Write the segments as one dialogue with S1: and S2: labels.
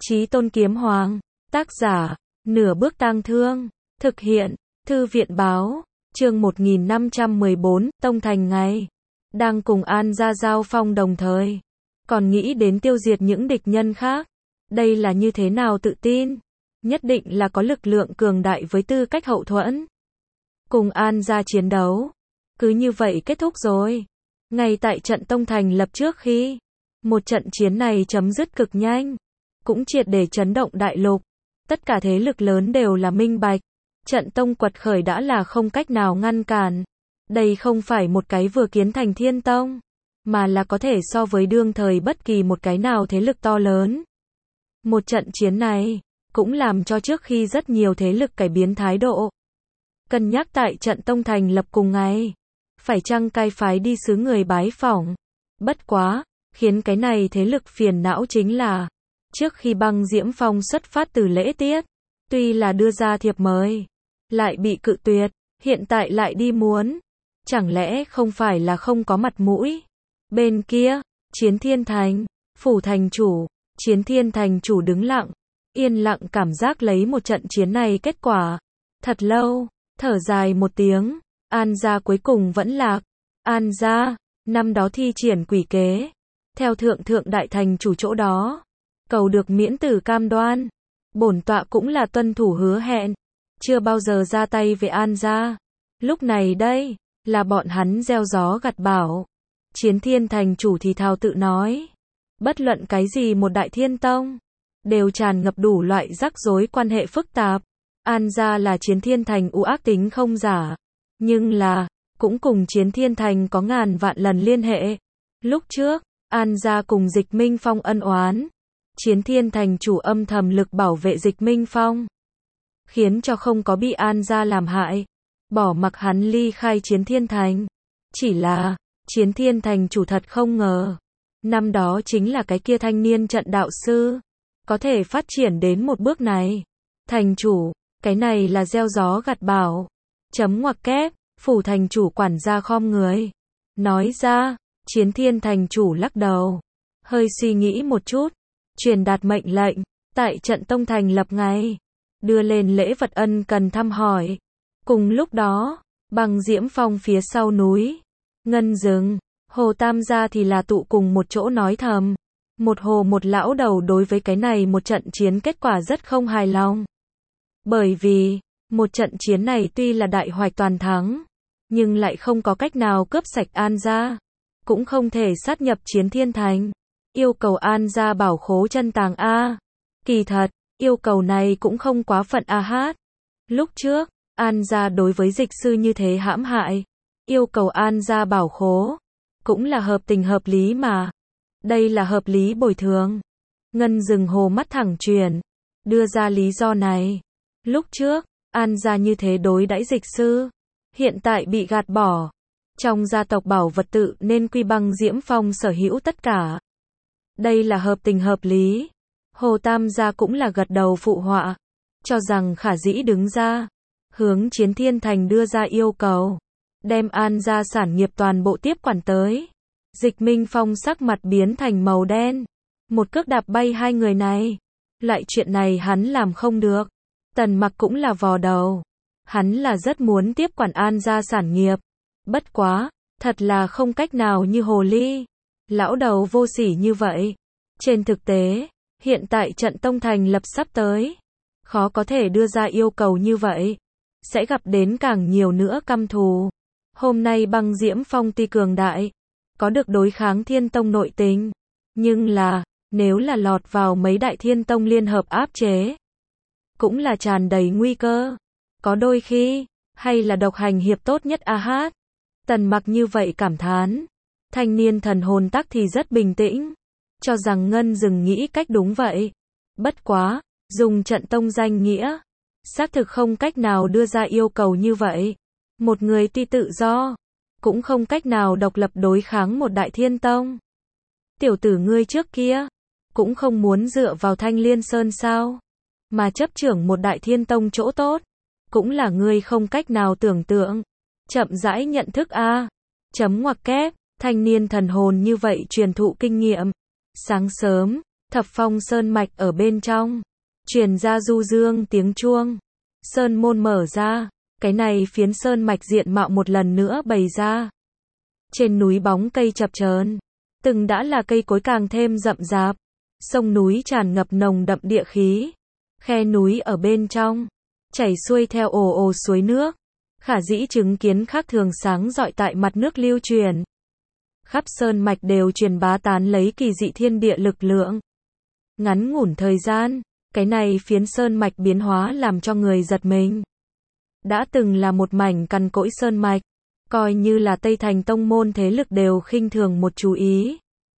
S1: Chí Tôn Kiếm Hoàng, tác giả, Nửa Bước Tang Thương, thực hiện, Thư viện Báo, chương 1514, Tông Thành ngày, đang cùng An gia giao phong đồng thời, còn nghĩ đến tiêu diệt những địch nhân khác. Đây là như thế nào tự tin? Nhất định là có lực lượng cường đại với tư cách hậu thuẫn. Cùng An gia chiến đấu, cứ như vậy kết thúc rồi. Ngay tại trận Tông Thành lập trước khi một trận chiến này chấm dứt cực nhanh, cũng triệt để chấn động đại lục. Tất cả thế lực lớn đều là minh bạch, trận Tông quật khởi đã là không cách nào ngăn cản. Đây không phải một cái vừa kiến thành Thiên Tông, mà là có thể so với đương thời bất kỳ một cái nào thế lực to lớn. Một trận chiến này cũng làm cho trước khi rất nhiều thế lực cải biến thái độ. Cân nhắc tại trận Tông thành lập cùng ngày, phải chăng cai phái đi sứ người bái phỏng. Bất quá, khiến cái này thế lực phiền não chính là, trước khi Băng Diễm Phong xuất phát từ lễ tiết, tuy là đưa ra thiệp mời, lại bị cự tuyệt, hiện tại lại đi muốn. Chẳng lẽ không phải là không có mặt mũi? Bên kia, Chiến Thiên Thành, phủ thành chủ, Chiến Thiên Thành chủ đứng lặng, yên lặng cảm giác lấy một trận chiến này kết quả. Thật lâu, thở dài một tiếng, An gia cuối cùng vẫn lạc. An gia, năm đó thi triển quỷ kế, theo thượng đại thành chủ chỗ đó, cầu được miễn tử cam đoan. Bổn tọa cũng là tuân thủ hứa hẹn, chưa bao giờ ra tay về An gia. Lúc này đây, là bọn hắn gieo gió gặt bão. Chiến Thiên Thành chủ thì thào tự nói, bất luận cái gì một đại thiên tông, đều tràn ngập đủ loại rắc rối quan hệ phức tạp. An gia là Chiến Thiên Thành u ác tính không giả, nhưng là, cũng cùng Chiến Thiên Thành có ngàn vạn lần liên hệ. Lúc trước, An gia cùng Dịch Minh Phong ân oán, Chiến Thiên Thành chủ âm thầm lực bảo vệ Dịch Minh Phong, khiến cho không có bị An gia làm hại, bỏ mặc hắn ly khai Chiến Thiên Thành. Chỉ là, Chiến Thiên Thành chủ thật không ngờ, năm đó chính là cái kia thanh niên trận đạo sư, có thể phát triển đến một bước này. Thành chủ, cái này là gieo gió gặt bão. Chấm ngoặc kép, phủ thành chủ quản gia khom người, nói ra. Chiến Thiên Thành chủ lắc đầu, hơi suy nghĩ một chút, truyền đạt mệnh lệnh, tại trận Tông thành lập ngày, đưa lên lễ vật ân cần thăm hỏi. Cùng lúc đó, Băng Diễm Phong phía sau núi, Ngân Rừng, Hồ Tam gia thì là tụ cùng một chỗ nói thầm. Một hồ một lão đầu đối với cái này một trận chiến kết quả rất không hài lòng. Bởi vì, một trận chiến này tuy là đại hoạch toàn thắng, nhưng lại không có cách nào cướp sạch An gia, cũng không thể sát nhập Chiến Thiên Thành. Yêu cầu An gia bảo khố chân tàng A. Kỳ thật, yêu cầu này cũng không quá phận A hát. Lúc trước, An gia đối với dịch sư như thế hãm hại, yêu cầu An gia bảo khố, cũng là hợp tình hợp lý mà. Đây là hợp lý bồi thường. Ngân Rừng hồ mắt thẳng chuyển, đưa ra lý do này. Lúc trước, An gia như thế đối đãi dịch sư, hiện tại bị gạt bỏ. Trong gia tộc bảo vật tự nên quy Băng Diễm Phong sở hữu tất cả. Đây là hợp tình hợp lý. Hồ Tam gia cũng là gật đầu phụ họa, cho rằng khả dĩ đứng ra, hướng Chiến Thiên Thành đưa ra yêu cầu, đem An gia sản nghiệp toàn bộ tiếp quản tới. Dịch Minh Phong sắc mặt biến thành màu đen, một cước đạp bay hai người này. Loại chuyện này hắn làm không được. Tần Mặc cũng là vò đầu, hắn là rất muốn tiếp quản An gia sản nghiệp. Bất quá, thật là không cách nào như hồ ly, lão đầu vô sỉ như vậy. Trên thực tế, hiện tại trận Tông thành lập sắp tới, khó có thể đưa ra yêu cầu như vậy, sẽ gặp đến càng nhiều nữa căm thù. Hôm nay Băng Diễm Phong tuy cường đại, có được đối kháng Thiên Tông nội tình, nhưng là, nếu là lọt vào mấy đại Thiên Tông liên hợp áp chế, cũng là tràn đầy nguy cơ. Có đôi khi, hay là độc hành hiệp tốt nhất a hát. Tần Mặc như vậy cảm thán. Thanh niên thần hồn tắc thì rất bình tĩnh, cho rằng Ngân Rừng nghĩ cách đúng vậy. Bất quá, dùng trận Tông danh nghĩa, xác thực không cách nào đưa ra yêu cầu như vậy. Một người tuy tự do, cũng không cách nào độc lập đối kháng một đại Thiên Tông. Tiểu tử ngươi trước kia, cũng không muốn dựa vào Thanh Liên Sơn sao, mà chấp trưởng một đại Thiên Tông chỗ tốt, cũng là ngươi không cách nào tưởng tượng. Chậm rãi nhận thức a. Chấm ngoặc kép, thanh niên thần hồn như vậy truyền thụ kinh nghiệm. Sáng sớm, Thập Phong sơn mạch ở bên trong, truyền ra du dương tiếng chuông. Sơn môn mở ra, cái này phiến sơn mạch diện mạo một lần nữa bày ra. Trên núi bóng cây chập chờn, từng đã là cây cối càng thêm rậm rạp, sông núi tràn ngập nồng đậm địa khí. Khe núi ở bên trong, chảy xuôi theo ồ ồ suối nước, khả dĩ chứng kiến khác thường sáng rọi tại mặt nước lưu truyền. Khắp sơn mạch đều truyền bá tán lấy kỳ dị thiên địa lực lượng. Ngắn ngủn thời gian, cái này phiến sơn mạch biến hóa làm cho người giật mình. Đã từng là một mảnh cằn cỗi sơn mạch, coi như là Tây Thành tông môn thế lực đều khinh thường một chú ý.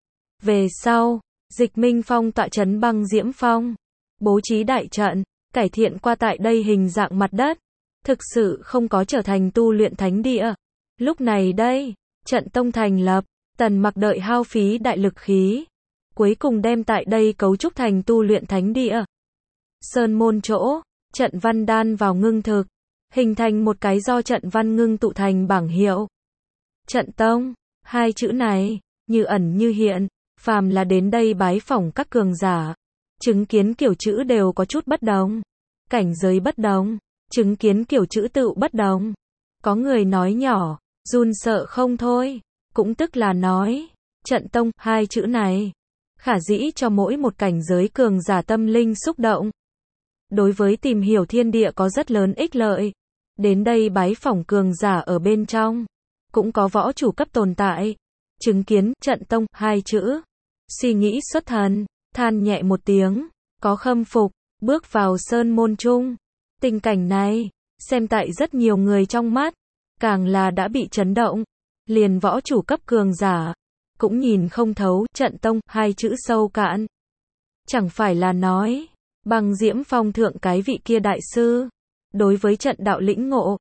S1: Về sau, Dịch Minh Phong tọa trấn Băng Diễm Phong, bố trí đại trận, cải thiện qua tại đây hình dạng mặt đất, thực sự không có trở thành tu luyện thánh địa. Lúc này đây, trận tông thành lập, Tần Mặc đợi hao phí đại lực khí, cuối cùng đem tại đây cấu trúc thành tu luyện thánh địa. Sơn môn chỗ, trận văn đan vào ngưng thực, hình thành một cái do trận văn ngưng tụ thành bảng hiệu. Trận tông, hai chữ này, như ẩn như hiện, phàm là đến đây bái phỏng các cường giả, chứng kiến kiểu chữ đều có chút bất đồng. Cảnh giới bất đồng, chứng kiến kiểu chữ tự bất đồng. Có người nói nhỏ, run sợ không thôi, cũng tức là nói, trận tông, hai chữ này, khả dĩ cho mỗi một cảnh giới cường giả tâm linh xúc động. Đối với tìm hiểu thiên địa có rất lớn ích lợi. Đến đây bái phỏng cường giả ở bên trong, cũng có võ chủ cấp tồn tại. Chứng kiến, trận tông, hai chữ. Suy nghĩ xuất thần, than nhẹ một tiếng, có khâm phục, bước vào sơn môn trung. Tình cảnh này, xem tại rất nhiều người trong mắt, càng là đã bị chấn động. Liền võ chủ cấp cường giả, cũng nhìn không thấu, trận tông, hai chữ sâu cạn. Chẳng phải là nói, Băng Diễm Phong thượng cái vị kia đại sư, đối với trận đạo lĩnh ngộ,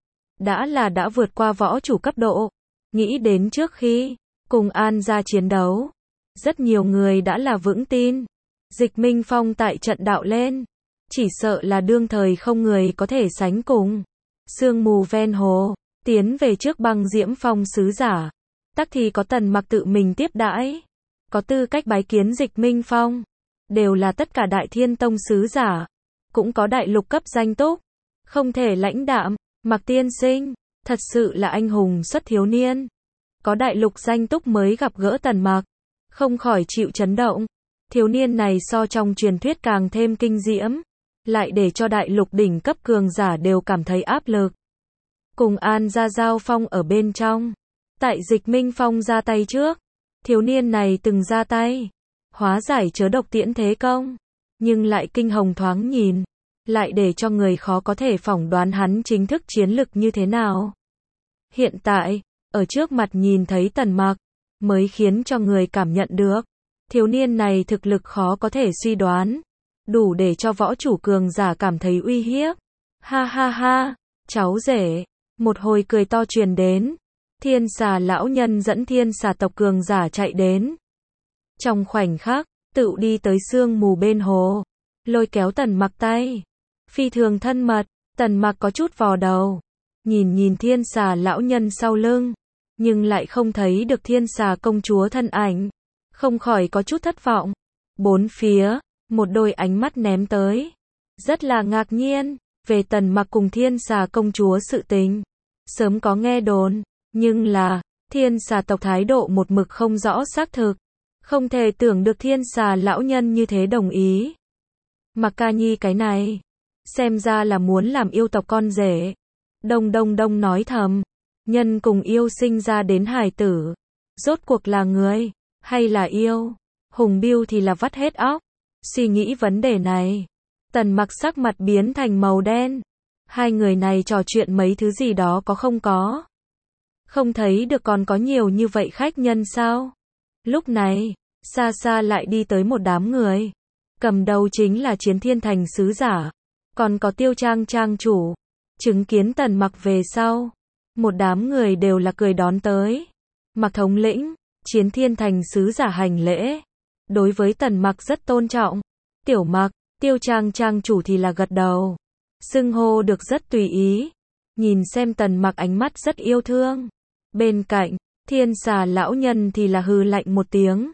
S1: đã vượt qua võ chủ cấp độ. Nghĩ đến trước khi cùng An gia chiến đấu, rất nhiều người đã là vững tin. Dịch Minh Phong tại trận đạo lên, chỉ sợ là đương thời không người có thể sánh cùng. Sương mù ven hồ, tiến về trước Băng Diễm Phong sứ giả, tắc thì có Tần Mặc tự mình tiếp đãi, có tư cách bái kiến Dịch Minh Phong, đều là tất cả Đại Thiên Tông sứ giả, cũng có đại lục cấp danh túc, không thể lãnh đạm. Mặc tiên sinh, thật sự là anh hùng xuất thiếu niên. Có đại lục danh túc mới gặp gỡ Tần Mặc, không khỏi chịu chấn động. Thiếu niên này so trong truyền thuyết càng thêm kinh diễm, lại để cho đại lục đỉnh cấp cường giả đều cảm thấy áp lực. Cùng An gia giao phong ở bên trong, tại Dịch Minh Phong ra tay trước, thiếu niên này từng ra tay, hóa giải chớ độc tiễn thế công, nhưng lại kinh hồng thoáng nhìn, lại để cho người khó có thể phỏng đoán hắn chính thức chiến lực như thế nào. Hiện tại, ở trước mặt nhìn thấy Tần Mặc, mới khiến cho người cảm nhận được, thiếu niên này thực lực khó có thể suy đoán, đủ để cho võ chủ cường giả cảm thấy uy hiếp. Ha ha ha, cháu rể, một hồi cười to truyền đến, Thiên Xà lão nhân dẫn Thiên Xà tộc cường giả chạy đến. Trong khoảnh khắc, tự đi tới sương mù bên hồ, lôi kéo Tần Mặc tay, phi thường thân mật. Tần Mặc có chút vò đầu, nhìn Thiên Xà lão nhân sau lưng, nhưng lại không thấy được Thiên Xà công chúa thân ảnh, không khỏi có chút thất vọng. Bốn phía, một đôi ánh mắt ném tới, rất là ngạc nhiên, về Tần Mặc cùng Thiên Xà công chúa sự tình. Sớm có nghe đồn, nhưng là, Thiên Xà tộc thái độ một mực không rõ xác thực, không thể tưởng được Thiên Xà lão nhân như thế đồng ý. Mặc ca nhi cái này, xem ra là muốn làm yêu tộc con rể. Đông đông đông nói thầm, nhân cùng yêu sinh ra đến hài tử, rốt cuộc là người, hay là yêu? Hùng Biêu thì là vắt hết óc, suy nghĩ vấn đề này. Tần Mặc sắc mặt biến thành màu đen. Hai người này trò chuyện mấy thứ gì đó có không có? Không thấy được còn có nhiều như vậy khách nhân sao? Lúc này, xa xa lại đi tới một đám người. Cầm đầu chính là Chiến Thiên Thành sứ giả, còn có Tiêu Trang trang chủ. Chứng kiến Tần Mặc về sau, một đám người đều là cười đón tới. Mặc thống lĩnh, Chiến Thiên Thành sứ giả hành lễ. Đối với Tần Mặc rất tôn trọng. Tiểu Mặc, Tiêu Trang trang chủ thì là gật đầu. Xưng hô được rất tùy ý. Nhìn xem Tần Mặc ánh mắt rất yêu thương. Bên cạnh, Thiên Xà lão nhân thì là hừ lạnh một tiếng.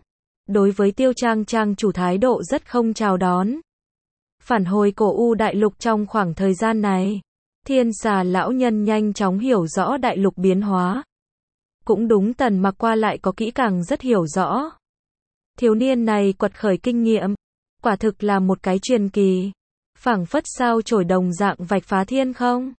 S1: đối với Tiêu Trang trang chủ thái độ rất không chào đón. Phản hồi cổ U đại lục trong khoảng thời gian này, Thiên Xà lão nhân nhanh chóng hiểu rõ đại lục biến hóa. Cũng đúng, Tần Mặc qua lại có kỹ càng rất hiểu rõ. Thiếu niên này quật khởi kinh nghiệm, quả thực là một cái truyền kỳ. Phảng phất sao chổi đồng dạng vạch phá thiên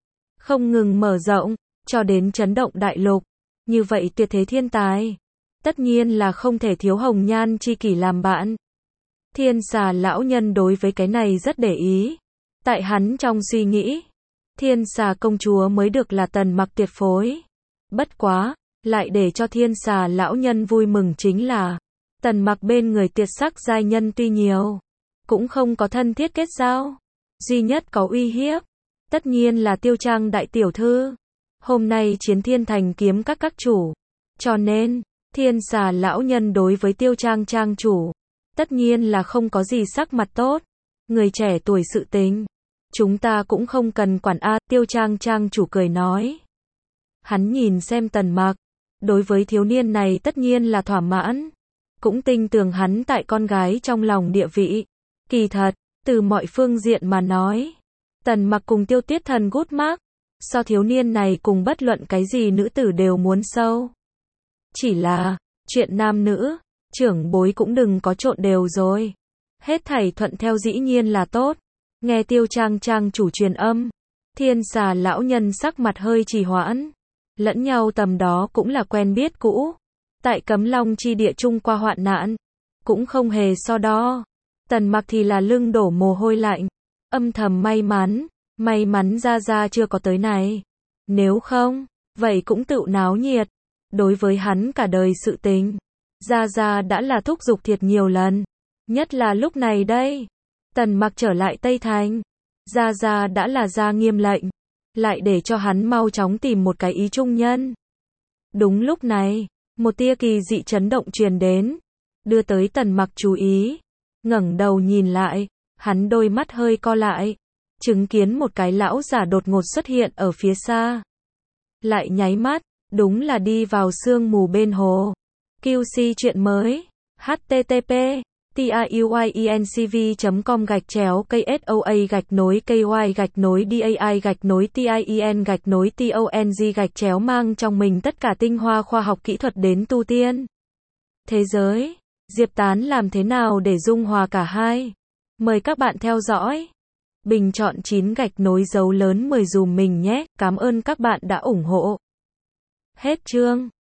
S1: không ngừng mở rộng, cho đến chấn động đại lục. Như vậy tuyệt thế thiên tài, tất nhiên là không thể thiếu hồng nhan chi kỷ làm bạn. Thiên Xà lão nhân đối với cái này rất để ý. Tại hắn trong suy nghĩ, Thiên Xà công chúa mới được là Tần Mặc tuyệt phối. Bất quá, lại để cho Thiên Xà lão nhân vui mừng chính là, Tần Mặc bên người tuyệt sắc giai nhân tuy nhiều, cũng không có thân thiết kết giao. Duy nhất có uy hiếp, tất nhiên là Tiêu Trang đại tiểu thư. Hôm nay chiến thiên thành kiếm các chủ. Cho nên, Thiên Xà lão nhân đối với Tiêu Trang trang chủ, tất nhiên là không có gì sắc mặt tốt. Người trẻ tuổi sự tình, chúng ta cũng không cần quản Tiêu Trang trang chủ cười nói. Hắn nhìn xem Tần Mặc, đối với thiếu niên này tất nhiên là thỏa mãn. Cũng tin tưởng hắn tại con gái trong lòng địa vị. Kỳ thật, từ mọi phương diện mà nói, Tần Mặc cùng Tiêu Tiết Thần gút mác, so thiếu niên này cùng bất luận cái gì nữ tử đều muốn sâu. Chỉ là, chuyện nam nữ, trưởng bối cũng đừng có trộn đều rồi. Hết thảy thuận theo dĩ nhiên là tốt. Nghe Tiêu Trang trang chủ truyền âm, Thiên Xà lão nhân sắc mặt hơi trì hoãn. Lẫn nhau tầm đó cũng là quen biết cũ. Tại Cấm Long chi địa chung qua hoạn nạn, cũng không hề so đo. Tần Mặc thì là lưng đổ mồ hôi lạnh, âm thầm may mắn Gia chưa có tới này. Nếu không, vậy cũng tựu náo nhiệt. Đối với hắn cả đời sự tình, Gia đã là thúc giục thiệt nhiều lần. Nhất là lúc này đây, Tần Mặc trở lại Tây Thành, Gia đã là ra nghiêm lệnh, lại để cho hắn mau chóng tìm một cái ý trung nhân. Đúng lúc này, một tia kỳ dị chấn động truyền đến, đưa tới Tần Mặc chú ý. Ngẩng đầu nhìn lại, hắn đôi mắt hơi co lại, chứng kiến một cái lão giả đột ngột xuất hiện ở phía xa. Lại nháy mắt, đúng là đi vào sương mù bên hồ. QC chuyện mới, http://tiyuinCV.com/KSOA-DAI-TIEN-TONG mang trong mình tất cả tinh hoa khoa học kỹ thuật đến tu tiên. Thế giới, Diệp Tán làm thế nào để dung hòa cả hai? Mời các bạn theo dõi. Bình chọn 9 _ dấu lớn 10 dùm mình nhé. Cảm ơn các bạn đã ủng hộ. Hết chương.